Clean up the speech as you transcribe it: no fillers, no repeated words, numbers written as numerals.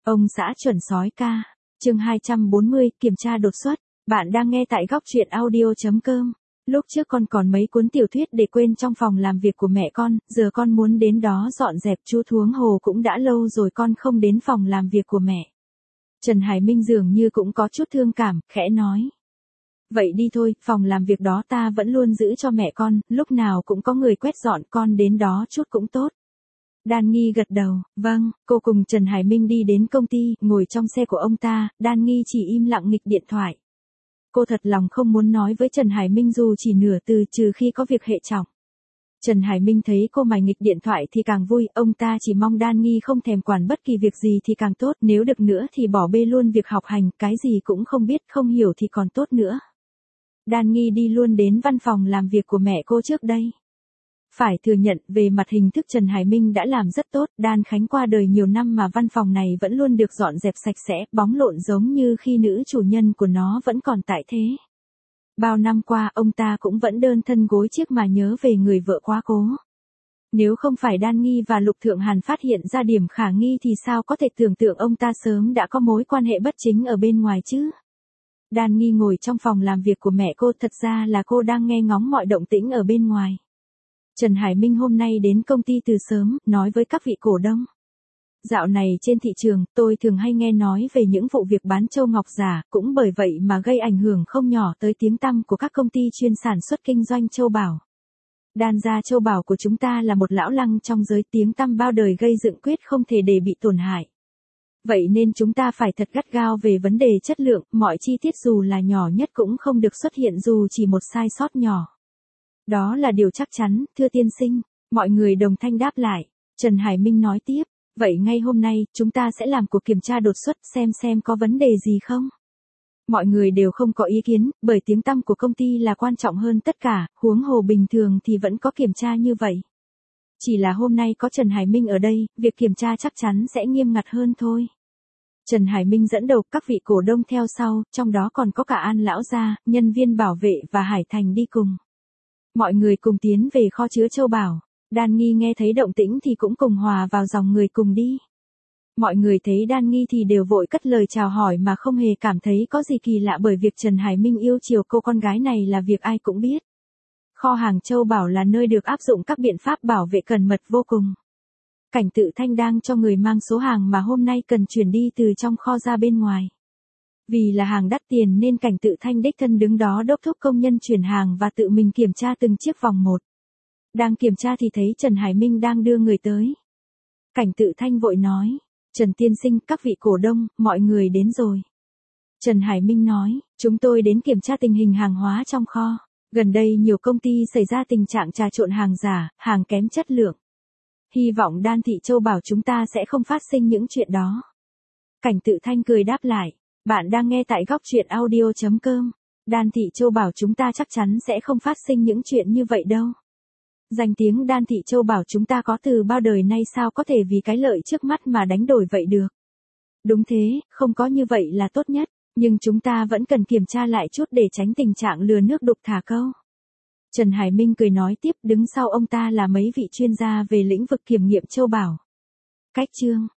Ông xã chuẩn sói ca. Chương 240, kiểm tra đột xuất. Bạn đang nghe tại góc truyện audio.com. Lúc trước con còn mấy cuốn tiểu thuyết để quên trong phòng làm việc của mẹ con, giờ con muốn đến đó dọn dẹp chu thuống hồ cũng đã lâu rồi con không đến phòng làm việc của mẹ. Trần Hải Minh dường như cũng có chút thương cảm, khẽ nói. Vậy đi thôi, phòng làm việc đó ta vẫn luôn giữ cho mẹ con, lúc nào cũng có người quét dọn, con đến đó chút cũng tốt. Đan Nghi gật đầu, vâng, cô cùng Trần Hải Minh đi đến công ty, ngồi trong xe của ông ta, Đan Nghi chỉ im lặng nghịch điện thoại. Cô thật lòng không muốn nói với Trần Hải Minh dù chỉ nửa từ trừ khi có việc hệ trọng. Trần Hải Minh thấy cô mải nghịch điện thoại thì càng vui, ông ta chỉ mong Đan Nghi không thèm quản bất kỳ việc gì thì càng tốt, nếu được nữa thì bỏ bê luôn việc học hành, cái gì cũng không biết, không hiểu thì còn tốt nữa. Đan Nghi đi luôn đến văn phòng làm việc của mẹ cô trước đây. Phải thừa nhận, về mặt hình thức Trần Hải Minh đã làm rất tốt, Đan Khánh qua đời nhiều năm mà văn phòng này vẫn luôn được dọn dẹp sạch sẽ, bóng lộn giống như khi nữ chủ nhân của nó vẫn còn tại thế. Bao năm qua, ông ta cũng vẫn đơn thân gối chiếc mà nhớ về người vợ quá cố. Nếu không phải Đan Nghi và Lục Thượng Hàn phát hiện ra điểm khả nghi thì sao có thể tưởng tượng ông ta sớm đã có mối quan hệ bất chính ở bên ngoài chứ? Đan Nghi ngồi trong phòng làm việc của mẹ cô, thật ra là cô đang nghe ngóng mọi động tĩnh ở bên ngoài. Trần Hải Minh hôm nay đến công ty từ sớm, nói với các vị cổ đông. Dạo này trên thị trường, tôi thường hay nghe nói về những vụ việc bán châu ngọc giả, cũng bởi vậy mà gây ảnh hưởng không nhỏ tới tiếng tăm của các công ty chuyên sản xuất kinh doanh châu bảo. Đan gia châu bảo của chúng ta là một lão lăng trong giới, tiếng tăm bao đời gây dựng quyết không thể để bị tổn hại. Vậy nên chúng ta phải thật gắt gao về vấn đề chất lượng, mọi chi tiết dù là nhỏ nhất cũng không được xuất hiện dù chỉ một sai sót nhỏ. Đó là điều chắc chắn, thưa tiên sinh. Mọi người đồng thanh đáp lại. Trần Hải Minh nói tiếp. Vậy ngay hôm nay, chúng ta sẽ làm cuộc kiểm tra đột xuất xem có vấn đề gì không? Mọi người đều không có ý kiến, bởi tiếng tăm của công ty là quan trọng hơn tất cả, huống hồ bình thường thì vẫn có kiểm tra như vậy. Chỉ là hôm nay có Trần Hải Minh ở đây, việc kiểm tra chắc chắn sẽ nghiêm ngặt hơn thôi. Trần Hải Minh dẫn đầu, các vị cổ đông theo sau, trong đó còn có cả An lão gia, nhân viên bảo vệ và Hải Thành đi cùng. Mọi người cùng tiến về kho chứa châu bảo. Đan Nghi nghe thấy động tĩnh thì cũng cùng hòa vào dòng người cùng đi. Mọi người thấy Đan Nghi thì đều vội cất lời chào hỏi mà không hề cảm thấy có gì kỳ lạ, bởi việc Trần Hải Minh yêu chiều cô con gái này là việc ai cũng biết. Kho hàng châu bảo là nơi được áp dụng các biện pháp bảo vệ cẩn mật vô cùng. Cảnh Tự Thanh đang cho người mang số hàng mà hôm nay cần chuyển đi từ trong kho ra bên ngoài. Vì là hàng đắt tiền nên Cảnh Tự Thanh đích thân đứng đó đốc thúc công nhân chuyển hàng và tự mình kiểm tra từng chiếc vòng một. Đang kiểm tra thì thấy Trần Hải Minh đang đưa người tới. Cảnh Tự Thanh vội nói, Trần tiên sinh, các vị cổ đông, mọi người đến rồi. Trần Hải Minh nói, chúng tôi đến kiểm tra tình hình hàng hóa trong kho. Gần đây nhiều công ty xảy ra tình trạng trà trộn hàng giả, hàng kém chất lượng. Hy vọng Đan Thị Châu bảo chúng ta sẽ không phát sinh những chuyện đó. Cảnh Tự Thanh cười đáp lại, bạn đang nghe tại góc truyện audio.com. Đan Thị Châu bảo chúng ta chắc chắn sẽ không phát sinh những chuyện như vậy đâu. Danh tiếng Đan Thị Châu bảo chúng ta có từ bao đời nay, sao có thể vì cái lợi trước mắt mà đánh đổi vậy được. Đúng thế, không có như vậy là tốt nhất, nhưng chúng ta vẫn cần kiểm tra lại chút để tránh tình trạng lừa nước đục thả câu. Trần Hải Minh cười nói tiếp, đứng sau ông ta là mấy vị chuyên gia về lĩnh vực kiểm nghiệm châu bảo. Cách chương